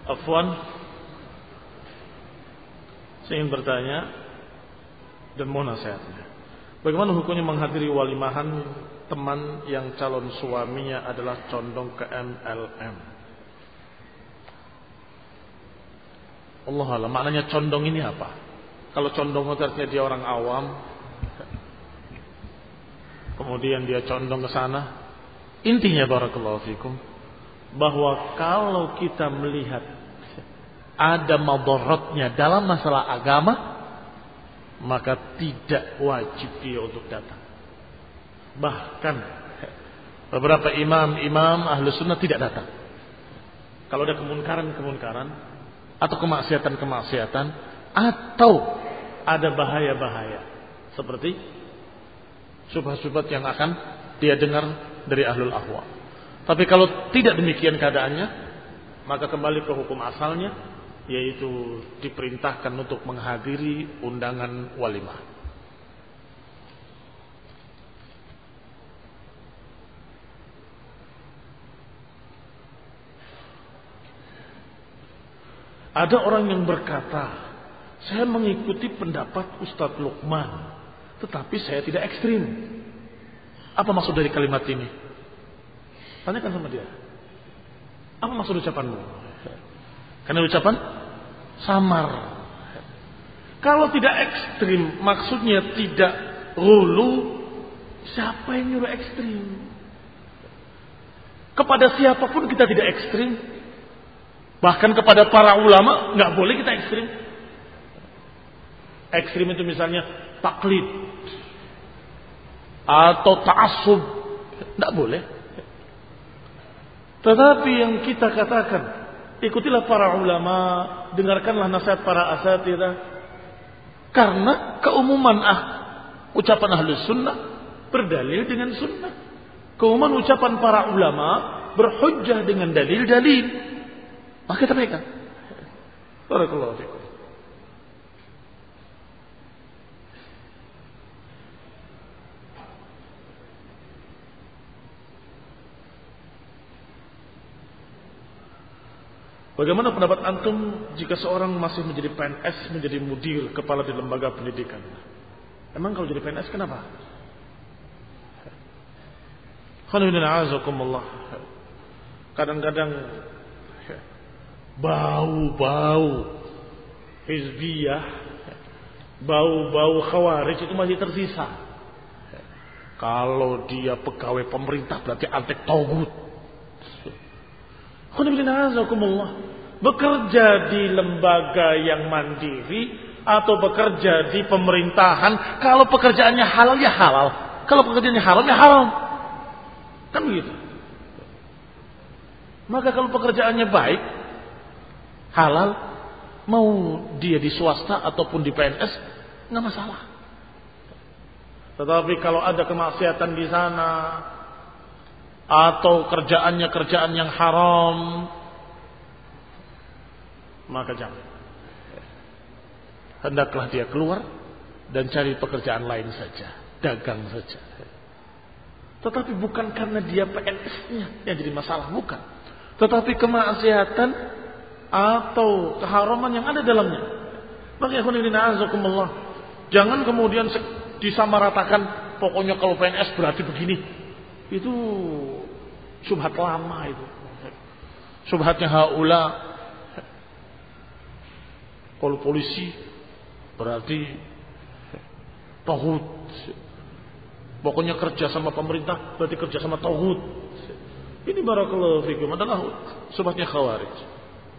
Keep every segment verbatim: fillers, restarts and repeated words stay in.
Afwan, saya ingin bertanya dan mohon nasihatnya. Bagaimana hukumnya menghadiri walimahan teman yang calon suaminya adalah condong ke M L M? Allah alam, maknanya condong ini apa? Kalau condong artinya dia orang awam, kemudian dia condong ke sana. Intinya barakallahu fikum, bahwa kalau kita melihat ada madaratnya dalam masalah agama, maka tidak wajib dia untuk datang. Bahkan beberapa imam-imam ahlu sunnah tidak datang. Kalau ada kemunkaran-kemunkaran atau kemaksiatan-kemaksiatan atau ada bahaya-bahaya seperti syubhat-syubhat yang akan dia dengar dari ahlul ahwa. Tapi kalau tidak demikian keadaannya, maka kembali ke hukum asalnya, yaitu diperintahkan untuk menghadiri undangan walimah. Ada orang yang berkata, saya mengikuti pendapat Ustadz Luqman, tetapi saya tidak ekstrim. Apa maksud dari kalimat ini? Tanyakan sama dia. Apa maksud ucapanmu? Karena ucapan samar. Kalau tidak ekstrim, maksudnya tidak hulu, siapa yang nyuruh ekstrim? Kepada siapapun kita tidak ekstrim. Bahkan kepada para ulama nggak boleh kita ekstrim. Ekstrim itu misalnya taklid atau ta'assub, nggak boleh. Tetapi yang kita katakan, ikutilah para ulama, dengarkanlah nasihat para asatidzah. Karena keumuman ah, ucapan ahlus sunnah berdalil dengan sunnah. Keumuman ucapan para ulama berhujjah dengan dalil-dalil. Maka kita pegang. Barakallahu fikum. Bagaimana pendapat antum jika seorang masih menjadi P N S, menjadi mudir, kepala di lembaga pendidikan? Emang kalau jadi P N S kenapa? Kadang-kadang bau-bau hizbiyah, bau-bau khawarij itu masih tersisa. Kalau dia pegawai pemerintah berarti antek tauhid. Bekerja di lembaga yang mandiri atau bekerja di pemerintahan, kalau pekerjaannya halal ya halal, kalau pekerjaannya haram ya haram, kan begitu. Maka kalau pekerjaannya baik, halal, mau dia di swasta ataupun di P N S nggak masalah. Tetapi kalau ada kemaksiatan di sana atau kerjaannya kerjaan yang haram, maka jangan. Hendaklah dia keluar dan cari pekerjaan lain saja, dagang saja. Tetapi bukan karena dia P N S-nya yang jadi masalah, bukan. Tetapi kemaksiatan atau keharaman yang ada dalamnya. Maka azakumullah, jangan kemudian disamaratakan, pokoknya kalau P N S berarti begini. Itu syubhat lama itu. Syubhatnya haula. Kalau polisi berarti tauhid. Pokoknya kerja sama pemerintah berarti kerja sama tauhid. Ini barakallahu fikum adalah syubhatnya khawarij.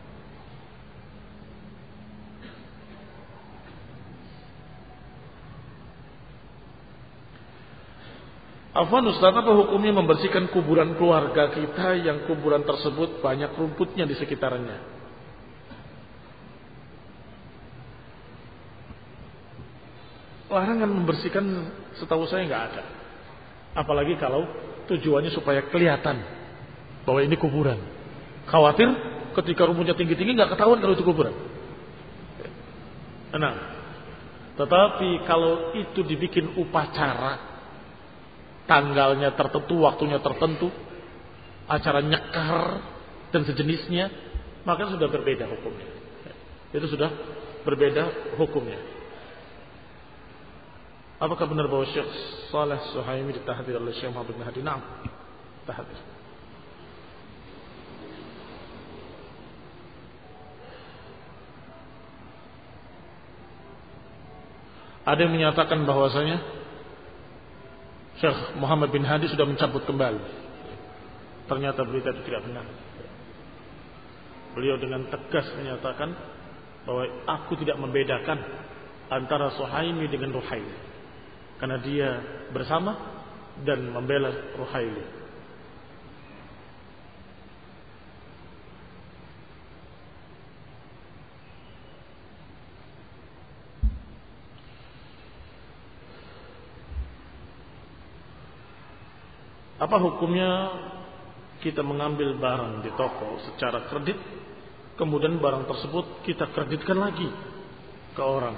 Afwan Ustaz, apa hukumnya membersihkan kuburan keluarga kita yang kuburan tersebut banyak rumputnya di sekitarnya? Larangan membersihkan setahu saya nggak ada. Apalagi kalau tujuannya supaya kelihatan bahwa ini kuburan. Khawatir ketika rumputnya tinggi-tinggi nggak ketahuan kalau itu kuburan. Nah, tetapi kalau itu dibikin upacara, tanggalnya tertentu, waktunya tertentu, acara nyekar dan sejenisnya, maka sudah berbeda hukumnya. Itu sudah berbeda hukumnya. Apakah benar bahwa Syekh Saleh Suhaimi ditahdir oleh Syekh Muhammad bin Hadi? Naam, tahdir. Ada yang menyatakan bahwasanya Syekh Muhammad bin Hadi sudah mencabut kembali. Ternyata berita itu tidak benar. Beliau dengan tegas menyatakan bahwa aku tidak membedakan antara Suhaimi dengan Ruhaili, karena dia bersama dan membela Ruhaili. Apa hukumnya kita mengambil barang di toko secara kredit, kemudian barang tersebut kita kreditkan lagi ke orang?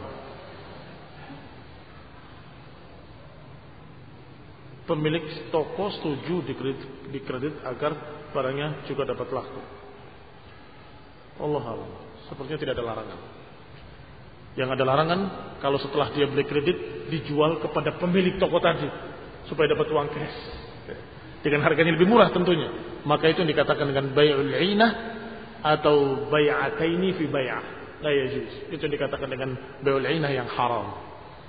Pemilik toko setuju dikredit, dikredit agar barangnya juga dapat laku. Allah Allah, sepertinya tidak ada larangan. Yang ada larangan kalau setelah dia beli kredit dijual kepada pemilik toko tadi supaya dapat uang cash dengan harganya lebih murah tentunya. Maka itu yang dikatakan dengan bai'ul 'inah atau bai'ataini fi bai'ah. La yajuz. Itu yang dikatakan dengan bai'ul 'inah yang haram.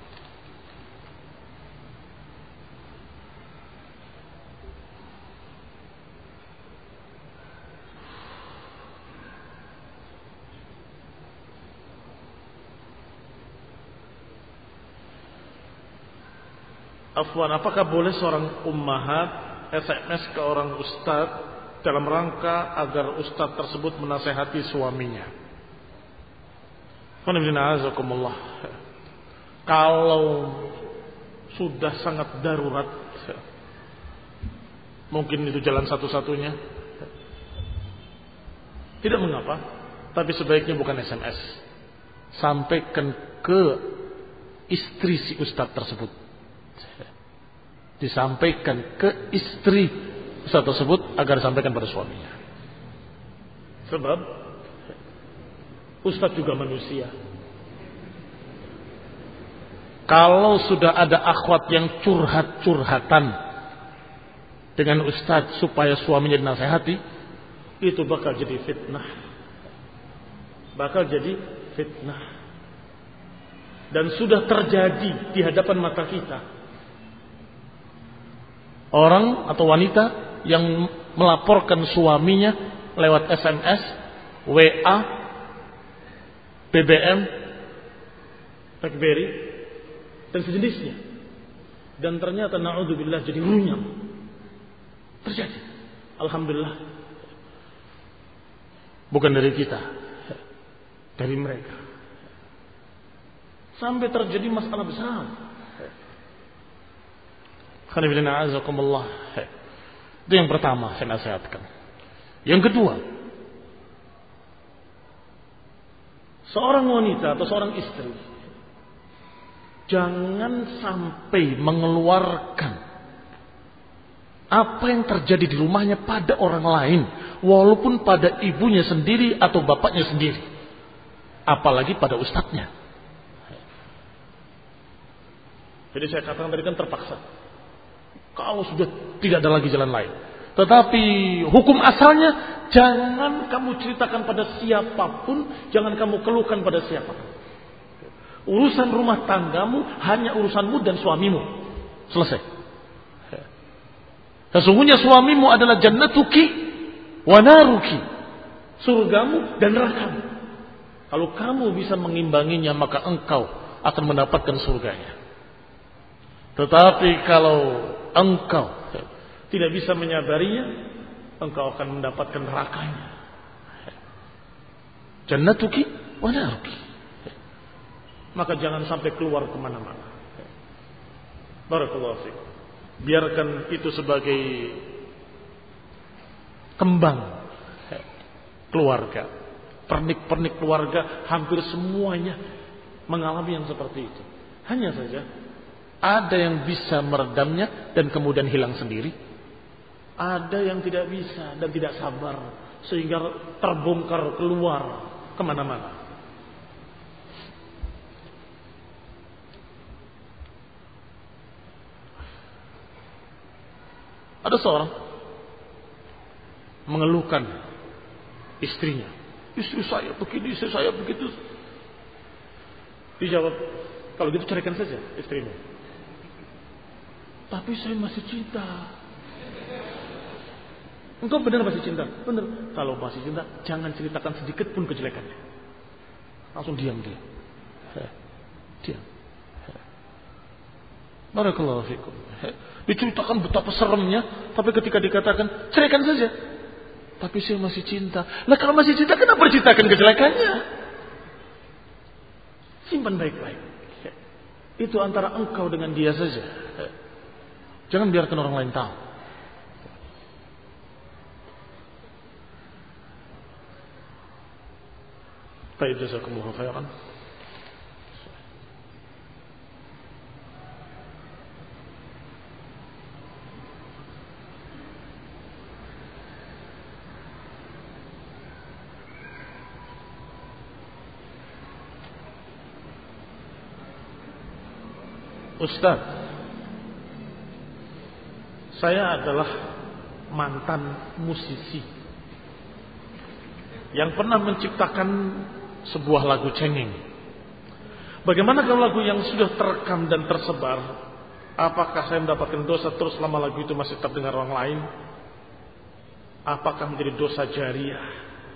Afwan, apakah boleh seorang ummahat S M S ke orang ustaz dalam rangka agar ustaz tersebut menasehati suaminya? Kalau sudah sangat darurat, mungkin itu jalan satu-satunya, tidak mengapa. Tapi sebaiknya bukan S M S. Sampaikan ke istri si ustaz tersebut. Disampaikan ke istri ustaz tersebut agar disampaikan pada suaminya. Sebab ustaz juga manusia. Kalau sudah ada akhwat yang curhat-curhatan dengan ustaz supaya suaminya dinasehati, itu bakal jadi fitnah. Bakal jadi fitnah. Dan sudah terjadi di hadapan mata kita. Orang atau wanita yang melaporkan suaminya lewat S M S, W A, B B M, BlackBerry, dan sejenisnya. Dan ternyata na'udzubillah jadi runyam. Terjadi. Alhamdulillah. Bukan dari kita, dari mereka. Sampai terjadi masalah besar. Itu yang pertama saya nasihatkan. Yang kedua, seorang wanita atau seorang istri jangan sampai mengeluarkan apa yang terjadi di rumahnya pada orang lain, walaupun pada ibunya sendiri atau bapaknya sendiri, apalagi pada ustadznya. Jadi saya katakan tadi kan terpaksa. Kalau sudah tidak ada lagi jalan lain. Tetapi hukum asalnya jangan kamu ceritakan pada siapapun, jangan kamu keluhkan pada siapapun. Urusan rumah tanggamu hanya urusanmu dan suamimu. Selesai. Sesungguhnya suamimu adalah jannatuki wa naruki. Surgamu dan nerakamu. Kalau kamu bisa mengimbanginya, maka engkau akan mendapatkan surganya. Tetapi kalau engkau tidak bisa menyabarinya, engkau akan mendapatkan nerakanya. Jannatuki wa naruki. Maka jangan sampai keluar kemana-mana. Barakallahu fiik. Biarkan itu sebagai kembang keluarga. Pernik-pernik keluarga hampir semuanya mengalami yang seperti itu. Hanya saja ada yang bisa meredamnya dan kemudian hilang sendiri. Ada yang tidak bisa dan tidak sabar sehingga terbongkar keluar kemana-mana. Ada seorang mengeluhkan istrinya, istri saya begini, istri saya begitu. Dijawab, kalau gitu ceraikan saja istrinya. Tapi saya masih cinta. Engkau benar masih cinta? Benar. Kalau masih cinta, jangan ceritakan sedikit pun kejelekannya. Langsung diam dia. Diam. Barakallahu fikum. Diceritakan betapa seremnya, tapi ketika dikatakan ceraikan saja. Tapi saya masih cinta. Nah kalau masih cinta, kenapa ceritakan kejelekannya? Simpan baik-baik. Itu antara engkau dengan dia saja. Jangan biarkan orang lain tahu. Baik, jazakumullahu khairan. Ustaz, saya adalah mantan musisi yang pernah menciptakan sebuah lagu cengeng. Bagaimana kalau lagu yang sudah terekam dan tersebar? Apakah saya mendapatkan dosa terus selama lagu itu masih terdengar orang lain? Apakah menjadi dosa jariah?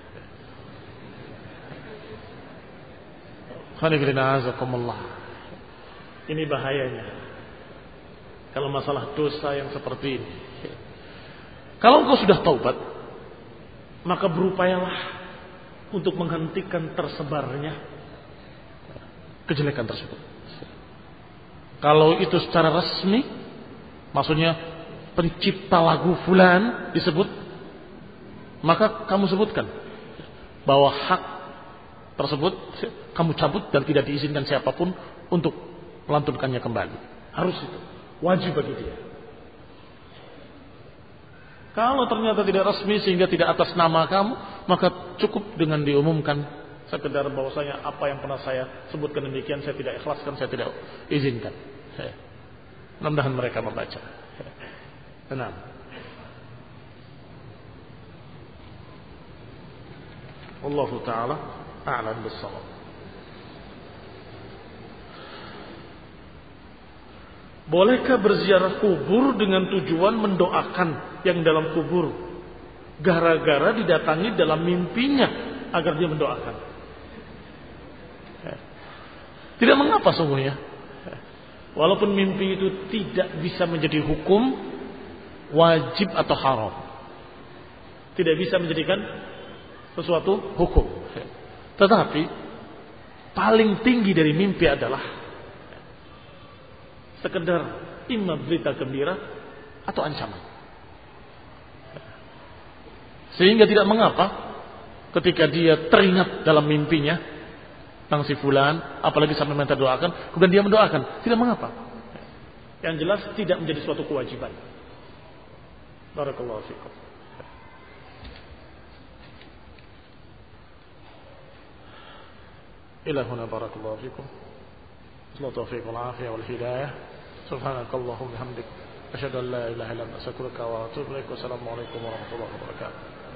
Ini bahayanya kalau masalah dosa yang seperti ini. Kalau engkau sudah taubat, maka berupayalah untuk menghentikan tersebarnya kejelekan tersebut. Kalau itu secara resmi, maksudnya pencipta lagu fulan disebut, maka kamu sebutkan bahwa hak tersebut kamu cabut dan tidak diizinkan siapapun untuk melantunkannya kembali. Harus itu. Wajib bagi dia. Kalau ternyata tidak resmi sehingga tidak atas nama kamu, maka cukup dengan diumumkan sekedar bahwasanya apa yang pernah saya sebutkan demikian saya tidak ikhlaskan, saya tidak izinkan. Mudah-mudahan mereka membaca. Tenang. Wallahu taala a'lam bis-shawab. Bolehkah berziarah kubur dengan tujuan mendoakan yang dalam kubur, gara-gara didatangi dalam mimpinya agar dia mendoakan? Tidak mengapa sungguhnya. Walaupun mimpi itu tidak bisa menjadi hukum wajib atau haram, tidak bisa menjadikan sesuatu hukum. Tetapi paling tinggi dari mimpi adalah sekedar imma berita gembira atau ancaman. Sehingga tidak mengapa ketika dia teringat dalam mimpinya tentang si fulan, apalagi sampai minta doakan, kemudian dia mendoakan, tidak mengapa. Yang jelas tidak menjadi suatu kewajiban. Barakallahu fikum. Ila huna barakallahu fikum. Taufiq wal afiyah wal hidayah. Subhanakallahumma hamdik asyhadu an la ilaha illa anta astaghfiruka wa atubu ilaik. Wassalamu alaikum warahmatullahi wabarakatuh.